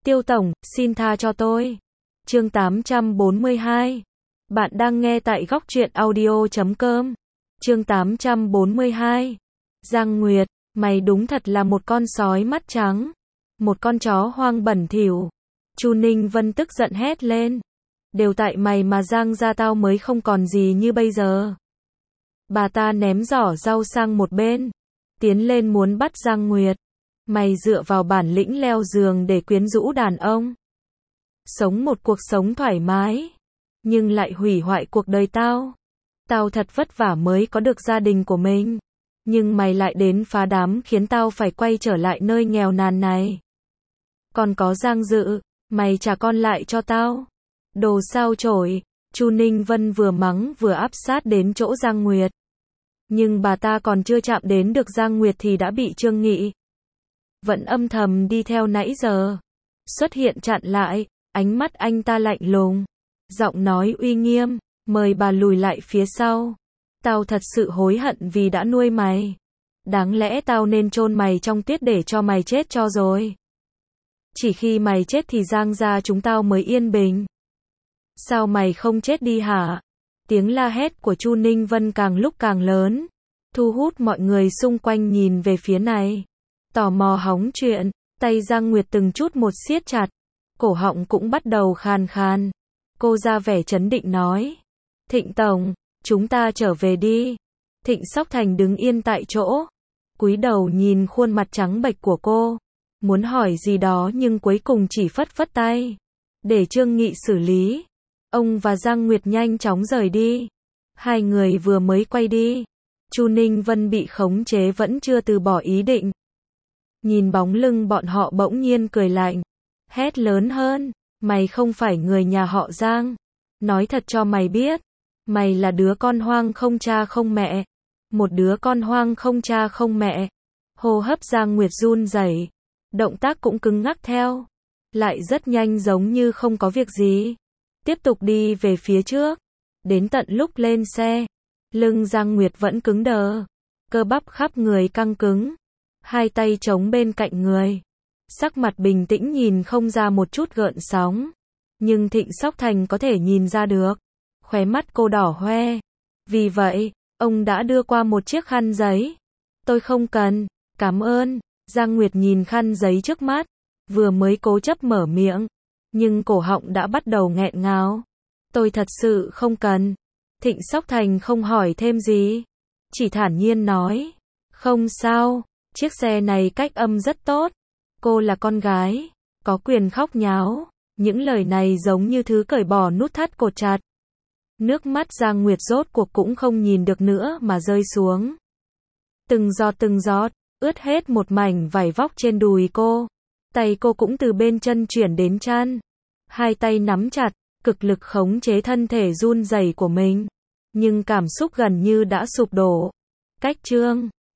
Tiêu tổng, xin tha cho tôi. Chương 842. Bạn đang nghe tại góc truyện audio.com. Chương 842. Giang Nguyệt, mày đúng thật là một con sói mắt trắng, một con chó hoang bẩn thỉu. Chu Ninh Vân tức giận hét lên. Đều tại mày mà Giang gia tao mới không còn gì như bây giờ. Bà ta ném giỏ rau sang một bên, tiến lên muốn bắt Giang Nguyệt. Mày dựa vào bản lĩnh leo giường để quyến rũ đàn ông, sống một cuộc sống thoải mái, nhưng lại hủy hoại cuộc đời tao. Tao thật vất vả mới có được gia đình của mình, nhưng mày lại đến phá đám khiến tao phải quay trở lại nơi nghèo nàn này. Còn có Giang Dự, mày trả con lại cho tao. Đồ sao chổi. Chu Ninh Vân vừa mắng vừa áp sát đến chỗ Giang Nguyệt. Nhưng bà ta còn chưa chạm đến được Giang Nguyệt thì đã bị Trương Nghị, vẫn âm thầm đi theo nãy giờ, xuất hiện chặn lại. Ánh mắt anh ta lạnh lùng, giọng nói uy nghiêm, mời bà lùi lại phía sau. Tao thật sự hối hận vì đã nuôi mày. Đáng lẽ tao nên chôn mày trong tuyết để cho mày chết cho rồi. Chỉ khi mày chết thì Giang gia chúng tao mới yên bình. Sao mày không chết đi hả? Tiếng la hét của Chu Ninh Vân càng lúc càng lớn, thu hút mọi người xung quanh nhìn về phía này, tò mò hóng chuyện. Tay Giang Nguyệt từng chút một siết chặt, cổ họng cũng bắt đầu khàn khàn. Cô ra vẻ trấn định nói, Thịnh tổng, chúng ta trở về đi. Thịnh Sóc Thành đứng yên tại chỗ, cúi đầu nhìn khuôn mặt trắng bệch của cô, muốn hỏi gì đó nhưng cuối cùng chỉ phất phất tay, để Trương Nghị xử lý. Ông và Giang Nguyệt nhanh chóng rời đi. Hai người vừa mới quay đi, Chu Ninh Vân bị khống chế vẫn chưa từ bỏ ý định. Nhìn bóng lưng bọn họ bỗng nhiên cười lạnh, hét lớn hơn, mày không phải người nhà họ Giang. Nói thật cho mày biết, mày là đứa con hoang không cha không mẹ. Một đứa con hoang không cha không mẹ. Hô hấp Giang Nguyệt run rẩy, động tác cũng cứng ngắc theo, lại rất nhanh giống như không có việc gì. Tiếp tục đi về phía trước, đến tận lúc lên xe, lưng Giang Nguyệt vẫn cứng đờ, cơ bắp khắp người căng cứng, hai tay chống bên cạnh người, sắc mặt bình tĩnh nhìn không ra một chút gợn sóng, nhưng Thịnh Sóc Thành có thể nhìn ra được, khóe mắt cô đỏ hoe. Vì vậy, ông đã đưa qua một chiếc khăn giấy. Tôi không cần, cảm ơn. Giang Nguyệt nhìn khăn giấy trước mắt, vừa mới cố chấp mở miệng, nhưng cổ họng đã bắt đầu nghẹn ngào. Tôi thật sự không cần. Thịnh Sóc Thành không hỏi thêm gì, chỉ thản nhiên nói, không sao, chiếc xe này cách âm rất tốt. Cô là con gái, có quyền khóc nháo. Những lời này giống như thứ cởi bỏ nút thắt cột chặt. Nước mắt Giang Nguyệt rốt cuộc cũng không nhìn được nữa mà rơi xuống. Từng giọt, ướt hết một mảnh vải vóc trên đùi cô. Tay cô cũng từ bên chân chuyển đến chân. Hai tay nắm chặt, cực lực khống chế thân thể run rẩy của mình. Nhưng cảm xúc gần như đã sụp đổ. Cách Trương